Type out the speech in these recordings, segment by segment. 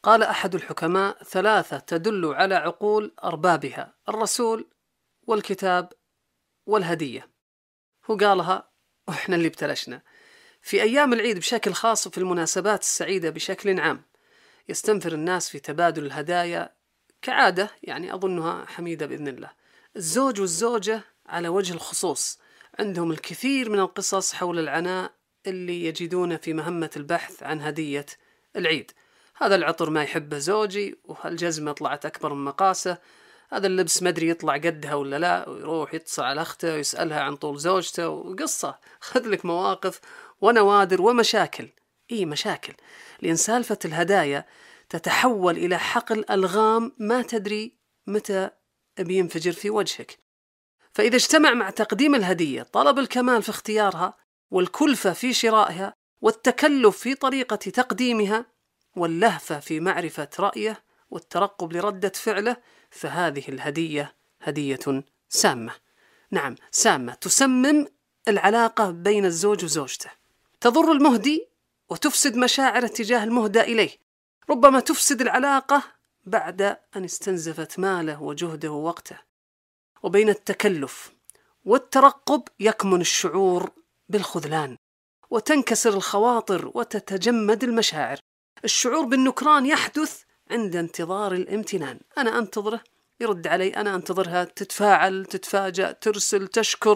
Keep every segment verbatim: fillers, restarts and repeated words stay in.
قال أحد الحكماء: ثلاثة تدل على عقول أربابها: الرسول والكتاب والهدية. هو قالها وإحنا اللي ابتلشنا. في أيام العيد بشكل خاص وفي المناسبات السعيدة بشكل عام يستنفر الناس في تبادل الهدايا كعادة، يعني أظنها حميدة بإذن الله. الزوج والزوجة على وجه الخصوص عندهم الكثير من القصص حول العناء اللي يجدون في مهمة البحث عن هدية العيد. هذا العطر ما يحبه زوجي، وهالجزمة طلعت أكبر من مقاسه، هذا اللبس مدري يطلع قدها ولا لا، ويروح يتصل على أخته ويسألها عن طول زوجته، وقصة خذ لك مواقف ونوادر ومشاكل. إيه مشاكل، لأن سالفة الهدايا تتحول إلى حقل ألغام ما تدري متى بينفجر في وجهك. فإذا اجتمع مع تقديم الهدية طلب الكمال في اختيارها، والكلفة في شرائها، والتكلف في طريقة تقديمها، واللهفة في معرفة رأيه، والترقب لردة فعله، فهذه الهدية هدية سامة. نعم سامة، تسمم العلاقة بين الزوج وزوجته، تضر المهدي وتفسد مشاعر اتجاه المهدى إليه، ربما تفسد العلاقة بعد أن استنزفت ماله وجهده ووقته. وبين التكلف والترقب يكمن الشعور بالخذلان، وتنكسر الخواطر وتتجمد المشاعر. الشعور بالنكران يحدث عند انتظار الامتنان، أنا أنتظره يرد علي، أنا أنتظرها تتفاعل، تتفاجأ، ترسل، تشكر.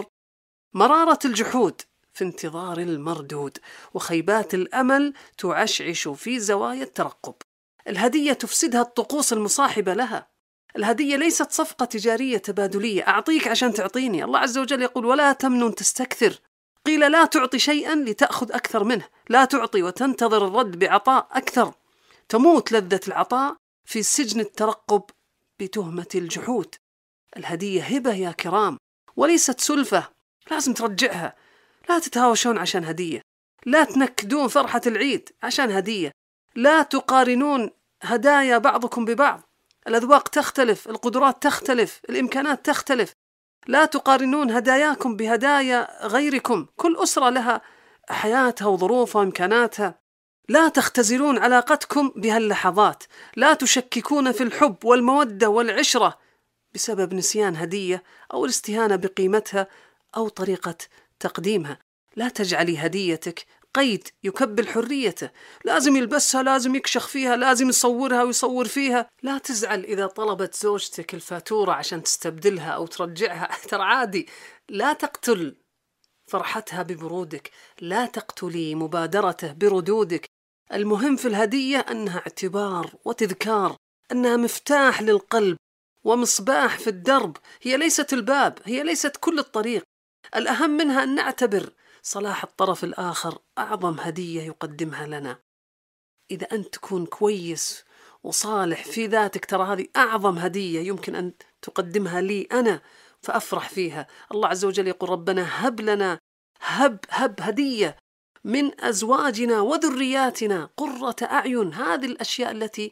مرارة الجحود في انتظار المردود، وخيبات الأمل تعشعش في زوايا الترقب. الهدية تفسدها الطقوس المصاحبة لها. الهدية ليست صفقة تجارية تبادلية، أعطيك عشان تعطيني. الله عز وجل يقول: ولا تمنن تستكثر. قيل: لا تعطي شيئا لتأخذ أكثر منه، لا تعطي وتنتظر الرد بعطاء أكثر. تموت لذة العطاء في سجن الترقب بتهمة الجحود. الهدية هبة يا كرام، وليست سلفة لازم ترجعها. لا تتهاوشون عشان هدية، لا تنكدون فرحة العيد عشان هدية، لا تقارنون هدايا بعضكم ببعض. الأذواق تختلف، القدرات تختلف، الإمكانات تختلف. لا تقارنون هداياكم بهدايا غيركم، كل أسرة لها حياتها وظروفها وإمكاناتها. لا تختزلون علاقتكم بهاللحظات، لا تشككون في الحب والمودة والعشرة بسبب نسيان هدية أو الاستهانة بقيمتها أو طريقة تقديمها. لا تجعلي هديتك قيد يكبل حريته، لازم يلبسها، لازم يكشخ فيها، لازم يصورها ويصور فيها. لا تزعل إذا طلبت زوجتك الفاتورة عشان تستبدلها أو ترجعها، ترى عادي. لا تقتل فرحتها ببرودك، لا تقتلي مبادرته بردودك. المهم في الهدية أنها اعتبار وتذكار، أنها مفتاح للقلب ومصباح في الدرب. هي ليست الباب، هي ليست كل الطريق. الأهم منها أن نعتبر صلاح الطرف الآخر أعظم هدية يقدمها لنا. إذا أنت تكون كويس وصالح في ذاتك، ترى هذه أعظم هدية يمكن أن تقدمها لي أنا، فأفرح فيها. الله عز وجل يقول: ربنا هب لنا، هب هب هدية من أزواجنا وذرياتنا قرة أعين. هذه الأشياء التي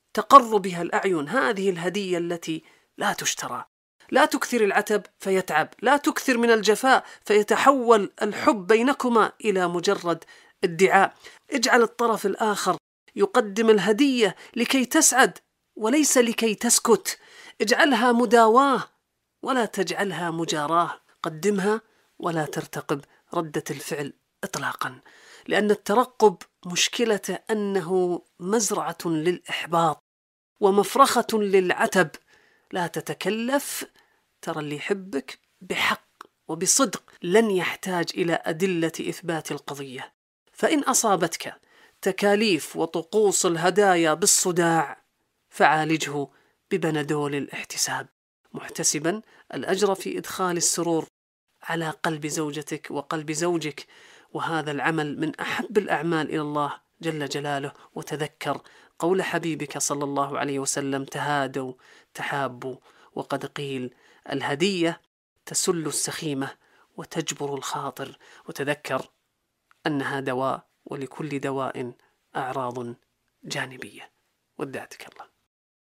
تقر بها الأعين، هذه الهدية التي لا تشترى. لا تكثر العتب فيتعب، لا تكثر من الجفاء فيتحول الحب بينكما إلى مجرد ادعاء. اجعل الطرف الآخر يقدم الهدية لكي تسعد وليس لكي تسكت. اجعلها مداواة ولا تجعلها مجاراة. قدمها ولا ترتقب ردة الفعل إطلاقا، لأن الترقب مشكلته أنه مزرعة للإحباط ومفرخة للعتب. لا تتكلف، ترى اللي يحبك بحق وبصدق لن يحتاج إلى أدلة إثبات القضية. فإن أصابتك تكاليف وطقوس الهدايا بالصداع فعالجه ببندول الاحتساب، محتسبا الأجر في إدخال السرور على قلب زوجتك وقلب زوجك. وهذا العمل من أحب الأعمال إلى الله جل جلاله. وتذكر قول حبيبك صلى الله عليه وسلم: تهادوا تحابوا. وقد قيل: الهدية تسل السخيمة وتجبر الخاطر. وتذكر أنها دواء، ولكل دواء أعراض جانبية. ودعتك الله.